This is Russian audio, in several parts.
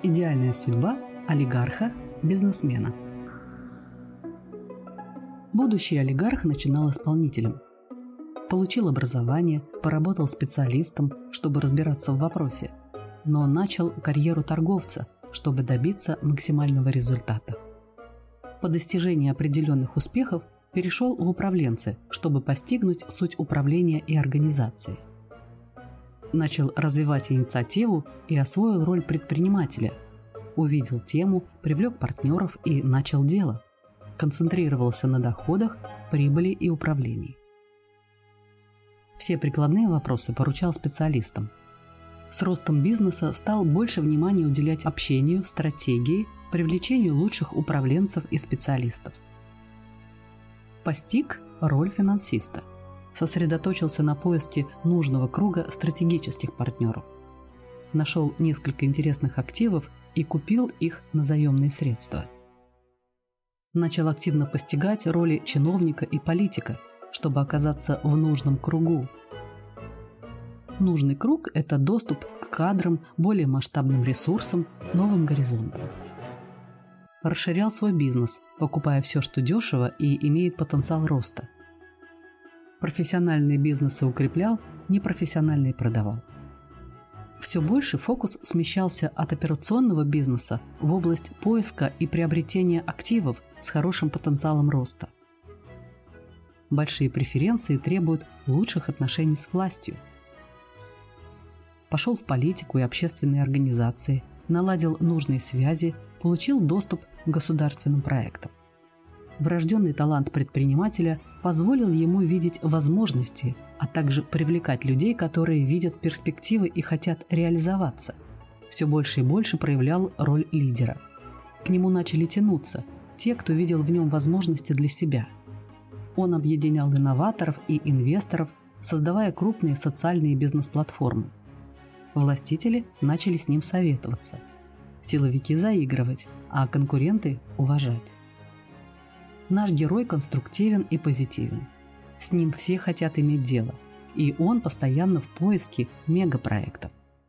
Идеальная судьба олигарха-бизнесмена. Будущий олигарх начинал исполнителем. Получил образование, поработал специалистом, чтобы разбираться в вопросе, но начал карьеру торговца, чтобы добиться максимального результата. По достижении определенных успехов перешел в управленцы, чтобы постигнуть суть управления и организации. Начал развивать инициативу и освоил роль предпринимателя. Увидел тему, привлек партнеров и начал дело. Концентрировался на доходах, прибыли и управлении. Все прикладные вопросы поручал специалистам. С ростом бизнеса стал больше внимания уделять общению, стратегии, привлечению лучших управленцев и специалистов. Постиг роль финансиста. Сосредоточился на поиске нужного круга стратегических партнеров. Нашел несколько интересных активов и купил их на заемные средства. Начал активно постигать роли чиновника и политика, чтобы оказаться в нужном кругу. Нужный круг – это доступ к кадрам, более масштабным ресурсам, новым горизонтам. Расширял свой бизнес, покупая все, что дешево и имеет потенциал роста. Профессиональные бизнесы укреплял, непрофессиональные продавал. Все больше фокус смещался от операционного бизнеса в область поиска и приобретения активов с хорошим потенциалом роста. Большие преференции требуют лучших отношений с властью. Пошел в политику и общественные организации, наладил нужные связи, получил доступ к государственным проектам. Врожденный талант предпринимателя позволил ему видеть возможности, а также привлекать людей, которые видят перспективы и хотят реализоваться. Все больше и больше проявлял роль лидера. К нему начали тянуться те, кто видел в нем возможности для себя. Он объединял инноваторов и инвесторов, создавая крупные социальные бизнес-платформы. Властители начали с ним советоваться. Силовики заигрывать, а конкуренты уважать. Наш герой конструктивен и позитивен. С ним все хотят иметь дело, и он постоянно в поиске мегапроектов.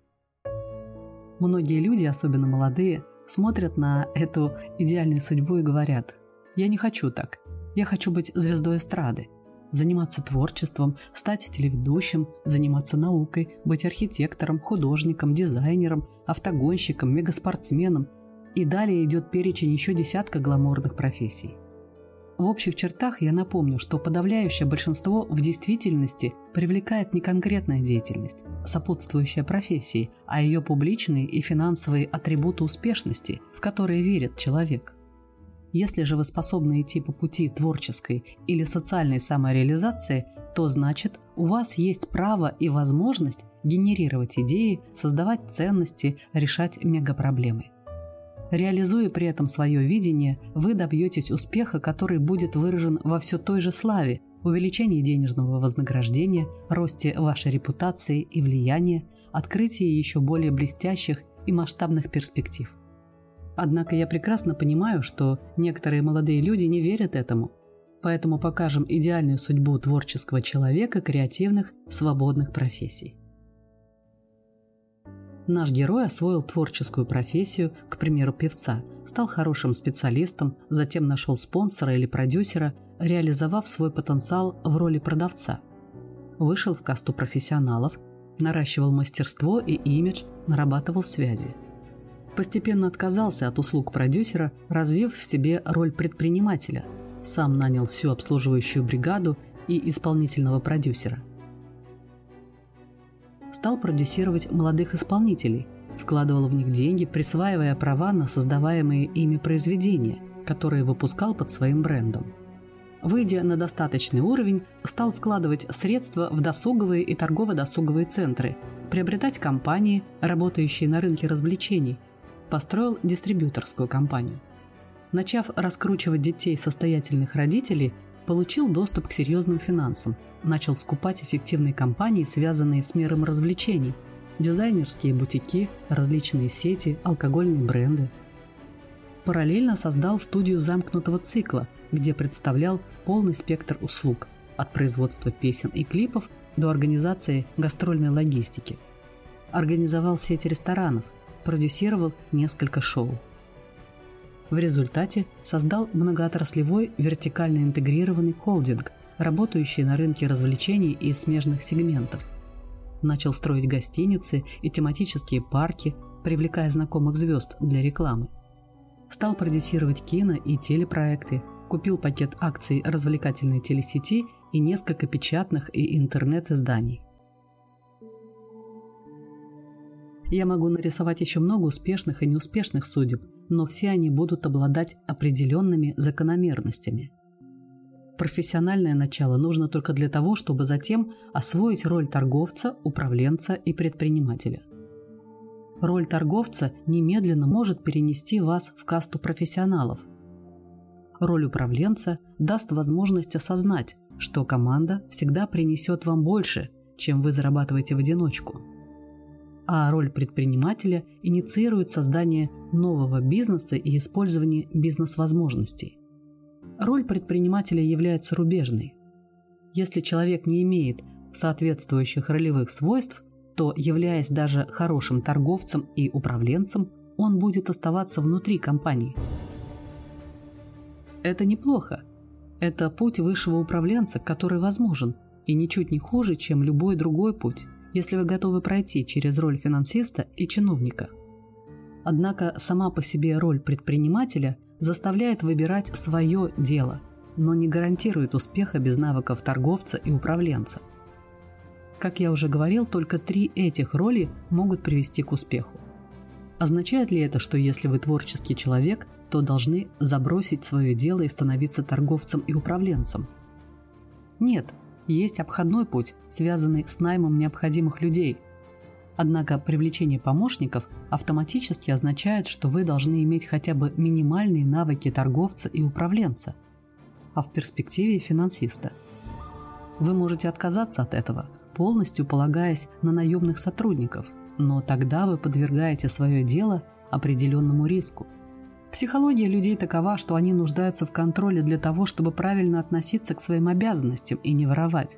Многие люди, особенно молодые, смотрят на эту идеальную судьбу и говорят: «Я не хочу так, я хочу быть звездой эстрады, заниматься творчеством, стать телеведущим, заниматься наукой, быть архитектором, художником, дизайнером, автогонщиком, мегаспортсменом». И далее идет перечень еще десятка гламурных профессий. В общих чертах я напомню, что подавляющее большинство в действительности привлекает не конкретная деятельность, сопутствующая профессии, а ее публичные и финансовые атрибуты успешности, в которые верит человек. Если же вы способны идти по пути творческой или социальной самореализации, то значит, у вас есть право и возможность генерировать идеи, создавать ценности, решать мегапроблемы. Реализуя при этом свое видение, вы добьетесь успеха, который будет выражен во все той же славе, увеличении денежного вознаграждения, росте вашей репутации и влияния, открытии еще более блестящих и масштабных перспектив. Однако я прекрасно понимаю, что некоторые молодые люди не верят этому, поэтому покажем идеальную судьбу творческого человека креативных, свободных профессий. Наш герой освоил творческую профессию, к примеру, певца, стал хорошим специалистом, затем нашел спонсора или продюсера, реализовав свой потенциал в роли продавца. Вышел в касту профессионалов, наращивал мастерство и имидж, нарабатывал связи. Постепенно отказался от услуг продюсера, развив в себе роль предпринимателя, сам нанял всю обслуживающую бригаду и исполнительного продюсера. Стал продюсировать молодых исполнителей, вкладывал в них деньги, присваивая права на создаваемые ими произведения, которые выпускал под своим брендом. Выйдя на достаточный уровень, стал вкладывать средства в досуговые и торгово-досуговые центры, приобретать компании, работающие на рынке развлечений, построил дистрибьюторскую компанию. Начав раскручивать детей состоятельных родителей, получил доступ к серьезным финансам, начал скупать эффективные компании, связанные с миром развлечений, дизайнерские бутики, различные сети, алкогольные бренды. Параллельно создал студию замкнутого цикла, где представлял полный спектр услуг, от производства песен и клипов до организации гастрольной логистики. Организовал сеть ресторанов, продюсировал несколько шоу. В результате создал многоотраслевой вертикально интегрированный холдинг, работающий на рынке развлечений и смежных сегментов. Начал строить гостиницы и тематические парки, привлекая знакомых звезд для рекламы. Стал продюсировать кино и телепроекты, купил пакет акций развлекательной телесети и несколько печатных и интернет-изданий. Я могу нарисовать еще много успешных и неуспешных судеб, но все они будут обладать определенными закономерностями. Профессиональное начало нужно только для того, чтобы затем освоить роль торговца, управленца и предпринимателя. Роль торговца немедленно может перенести вас в касту профессионалов. Роль управленца даст возможность осознать, что команда всегда принесет вам больше, чем вы зарабатываете в одиночку. А роль предпринимателя инициирует создание нового бизнеса и использование бизнес-возможностей. Роль предпринимателя является рубежной. Если человек не имеет соответствующих ролевых свойств, то, являясь даже хорошим торговцем и управленцем, он будет оставаться внутри компании. Это неплохо. Это путь высшего управленца, который возможен, и ничуть не хуже, чем любой другой путь, если вы готовы пройти через роль финансиста и чиновника. Однако сама по себе роль предпринимателя заставляет выбирать свое дело, но не гарантирует успеха без навыков торговца и управленца. Как я уже говорил, только 3 этих роли могут привести к успеху. Означает ли это, что если вы творческий человек, то должны забросить свое дело и становиться торговцем и управленцем? Нет. Есть обходной путь, связанный с наймом необходимых людей. Однако привлечение помощников автоматически означает, что вы должны иметь хотя бы минимальные навыки торговца и управленца, а в перспективе финансиста. Вы можете отказаться от этого, полностью полагаясь на наемных сотрудников, но тогда вы подвергаете свое дело определенному риску. Психология людей такова, что они нуждаются в контроле для того, чтобы правильно относиться к своим обязанностям и не воровать.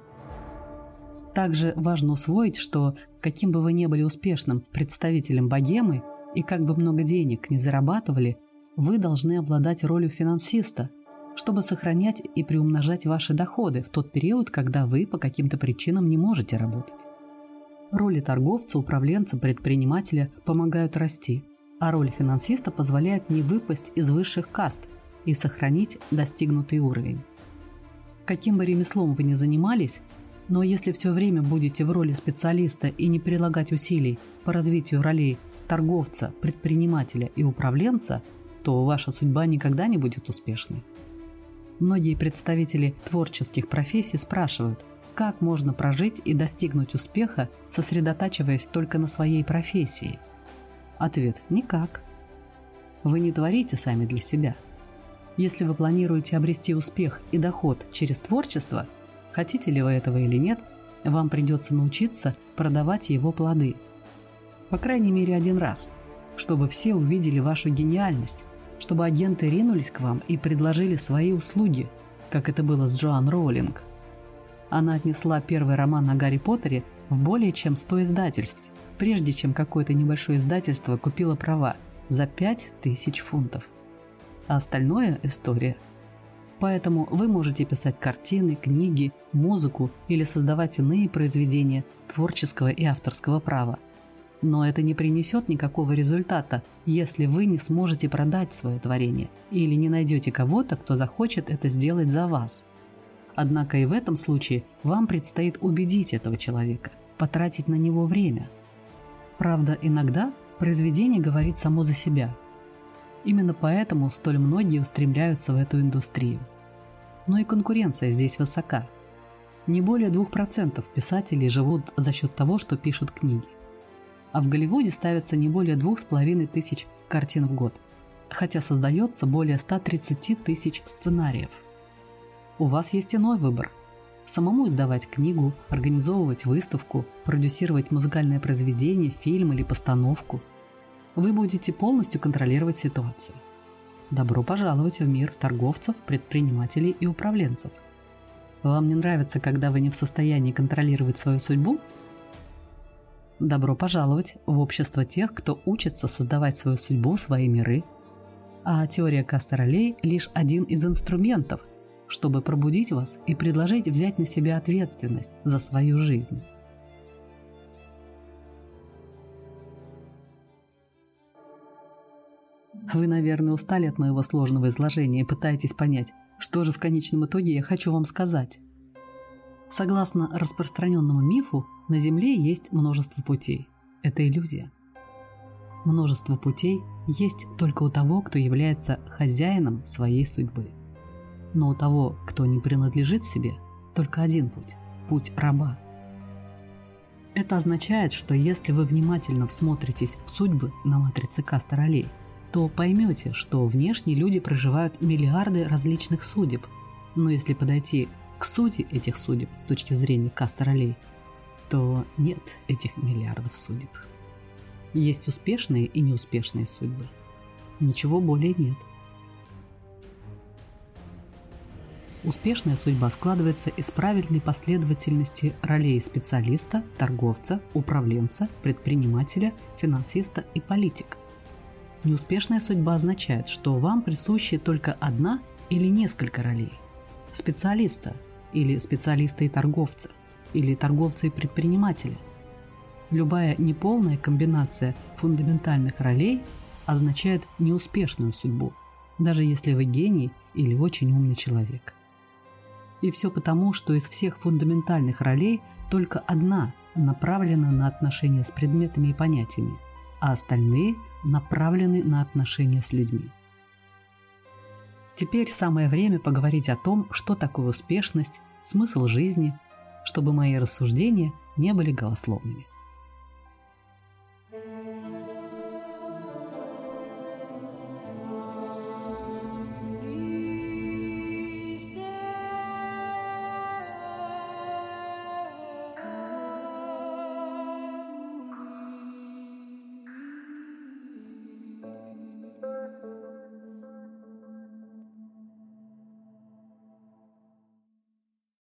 Также важно усвоить, что каким бы вы ни были успешным представителем богемы и как бы много денег не зарабатывали, вы должны обладать ролью финансиста, чтобы сохранять и приумножать ваши доходы в тот период, когда вы по каким-то причинам не можете работать. Роли торговца, управленца, предпринимателя помогают расти, а роль финансиста позволяет не выпасть из высших каст и сохранить достигнутый уровень. Каким бы ремеслом вы ни занимались, но если все время будете в роли специалиста и не прилагать усилий по развитию ролей торговца, предпринимателя и управленца, то ваша судьба никогда не будет успешной. Многие представители творческих профессий спрашивают, как можно прожить и достигнуть успеха, сосредотачиваясь только на своей профессии? Ответ – никак. Вы не творите сами для себя. Если вы планируете обрести успех и доход через творчество, хотите ли вы этого или нет, вам придется научиться продавать его плоды. По крайней мере, один раз, чтобы все увидели вашу гениальность, чтобы агенты ринулись к вам и предложили свои услуги, как это было с Джоан Роулинг. Она отнесла первый роман о Гарри Поттере в более чем 100 издательств, прежде чем какое-то небольшое издательство купило права за 5000 фунтов. А остальное – история. Поэтому вы можете писать картины, книги, музыку или создавать иные произведения творческого и авторского права. Но это не принесет никакого результата, если вы не сможете продать свое творение или не найдете кого-то, кто захочет это сделать за вас. Однако и в этом случае вам предстоит убедить этого человека, потратить на него время. Правда, иногда произведение говорит само за себя. Именно поэтому столь многие устремляются в эту индустрию. Но и конкуренция здесь высока. Не более 2% писателей живут за счет того, что пишут книги. А в Голливуде ставится не более 2500 картин в год, хотя создается более 130 тысяч сценариев. У вас есть иной выбор. Самому издавать книгу, организовывать выставку, продюсировать музыкальное произведение, фильм или постановку. Вы будете полностью контролировать ситуацию. Добро пожаловать в мир торговцев, предпринимателей и управленцев. Вам не нравится, когда вы не в состоянии контролировать свою судьбу? Добро пожаловать в общество тех, кто учится создавать свою судьбу, свои миры. А теория касты ролей – лишь один из инструментов, чтобы пробудить вас и предложить взять на себя ответственность за свою жизнь. Вы, наверное, устали от моего сложного изложения и пытаетесь понять, что же в конечном итоге я хочу вам сказать. Согласно распространенному мифу, на Земле есть множество путей. Это иллюзия. Множество путей есть только у того, кто является хозяином своей судьбы. Но у того, кто не принадлежит себе, только один путь – путь раба. Это означает, что если вы внимательно всмотритесь в судьбы на матрице касты ролей, то поймете, что внешне люди проживают миллиарды различных судеб. Но если подойти к сути этих судеб с точки зрения касты ролей, то нет этих миллиардов судеб. Есть успешные и неуспешные судьбы. Ничего более нет. Успешная судьба складывается из правильной последовательности ролей специалиста, торговца, управленца, предпринимателя, финансиста и политика. Неуспешная судьба означает, что вам присущи только одна или несколько ролей. Специалиста или специалиста и торговца, или торговца и предпринимателя. Любая неполная комбинация фундаментальных ролей означает неуспешную судьбу, даже если вы гений или очень умный человек. И все потому, что из всех фундаментальных ролей только одна направлена на отношения с предметами и понятиями, а остальные направлены на отношения с людьми. Теперь самое время поговорить о том, что такое успешность, смысл жизни, чтобы мои рассуждения не были голословными.